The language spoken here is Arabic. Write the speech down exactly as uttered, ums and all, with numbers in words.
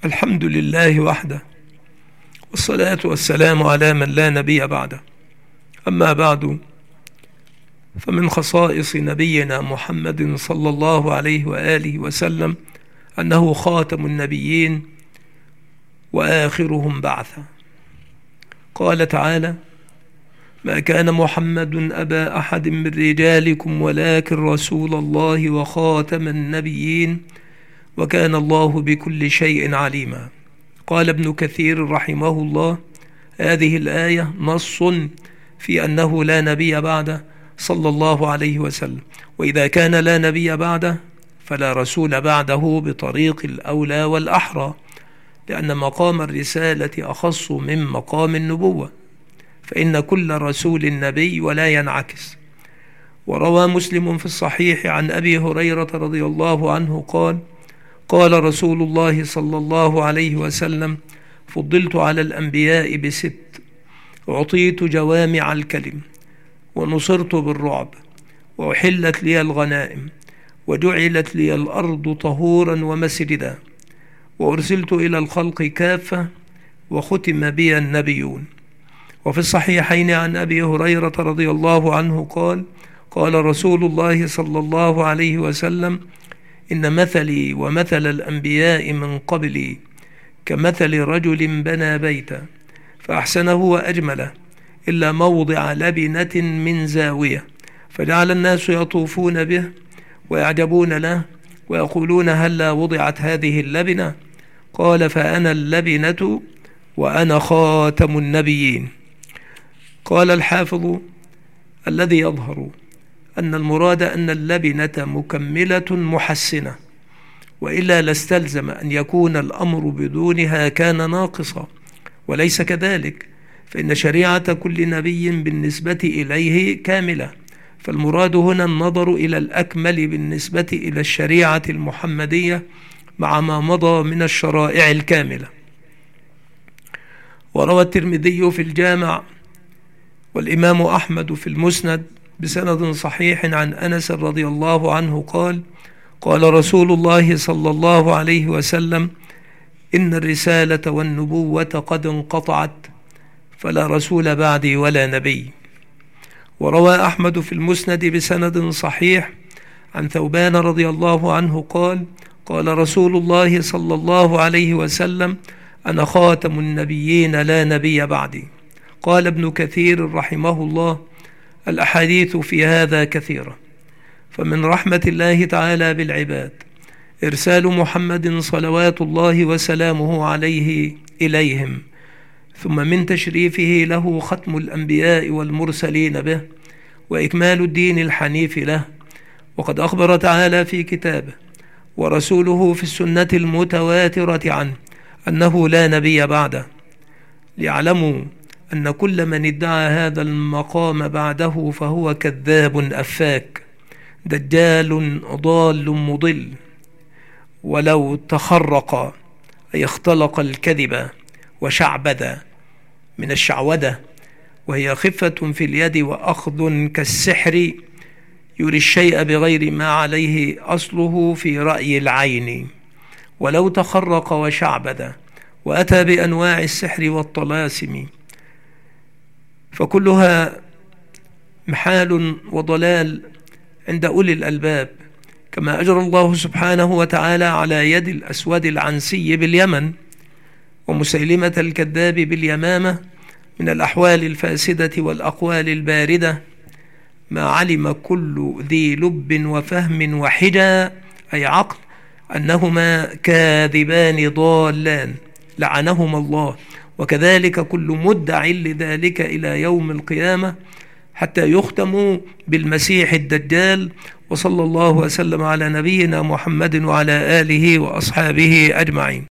الحمد لله وحده، والصلاة والسلام على من لا نبي بعده. أما بعد، فمن خصائص نبينا محمد صلى الله عليه وآله وسلم أنه خاتم النبيين وآخرهم بعثا. قال تعالى: ما كان محمد أبا أحد من رجالكم ولكن رسول الله وخاتم النبيين وكان الله بكل شيء عليما. قال ابن كثير رحمه الله: هذه الآية نص في أنه لا نبي بعده صلى الله عليه وسلم، وإذا كان لا نبي بعده فلا رسول بعده بطريق الأولى والأحرى، لأن مقام الرسالة أخص من مقام النبوة، فإن كل رسول نبي ولا ينعكس. وروى مسلم في الصحيح عن أبي هريرة رضي الله عنه قال: قال رسول الله صلى الله عليه وسلم: فضلت على الأنبياء بست، أعطيت جوامع الكلم، ونصرت بالرعب، وأحلت لي الغنائم، وجعلت لي الأرض طهورا ومسجدا، وأرسلت إلى الخلق كافة، وختم بي النبيون. وفي الصحيحين عن أبي هريرة رضي الله عنه قال: قال رسول الله صلى الله عليه وسلم: إن مثلي ومثل الأنبياء من قبلي كمثل رجل بنى بيتا فأحسنه وأجمله إلا موضع لبنة من زاوية، فجعل الناس يطوفون به ويعجبون له ويقولون: هلا وضعت هذه اللبنة؟ قال: فأنا اللبنة وأنا خاتم النبيين. قال الحافظ: الذي يظهر أن المراد أن اللبنة مكملة محسنة، وإلا لاستلزم أن يكون الأمر بدونها كان ناقصا، وليس كذلك، فإن شريعة كل نبي بالنسبة إليه كاملة، فالمراد هنا النظر إلى الأكمل بالنسبة إلى الشريعة المحمدية مع ما مضى من الشرائع الكاملة. وروى الترمذي في الجامع والإمام أحمد في المسند بسند صحيح عن أنس رضي الله عنه قال: قال رسول الله صلى الله عليه وسلم: إن الرسالة والنبوة قد انقطعت، فلا رسول بعدي ولا نبي. وروى أحمد في المسند بسند صحيح عن ثوبان رضي الله عنه قال: قال رسول الله صلى الله عليه وسلم: أنا خاتم النبيين لا نبي بعدي. قال ابن كثير رحمه الله: الأحاديث في هذا كثيرة، فمن رحمة الله تعالى بالعباد إرسال محمد صلوات الله وسلامه عليه إليهم، ثم من تشريفه له ختم الأنبياء والمرسلين به، وإكمال الدين الحنيف له. وقد أخبر تعالى في كتابه ورسوله في السنة المتواترة عنه أنه لا نبي بعده، ليعلموا أن كل من ادعى هذا المقام بعده فهو كذاب أفاك دجال ضال مضل، ولو تخرق أي اختلق الكذب وشعبذ من الشعوذة، وهي خفة في اليد وأخذ كالسحر يري الشيء بغير ما عليه أصله في رأي العين، ولو تخرق وشعبذ وأتى بأنواع السحر والطلاسم، فكلها محال وضلال عند أولي الألباب، كما أجرى الله سبحانه وتعالى على يد الأسود العنسي باليمن ومسيلمة الكذاب باليمامة من الأحوال الفاسدة والأقوال الباردة ما علم كل ذي لب وفهم وحجى أي عقل أنهما كاذبان ضالان لعنهما الله، وكذلك كل مدع لذلك إلى يوم القيامة حتى يختموا بالمسيح الدجال. وصلى الله وسلم على نبينا محمد وعلى آله وأصحابه أجمعين.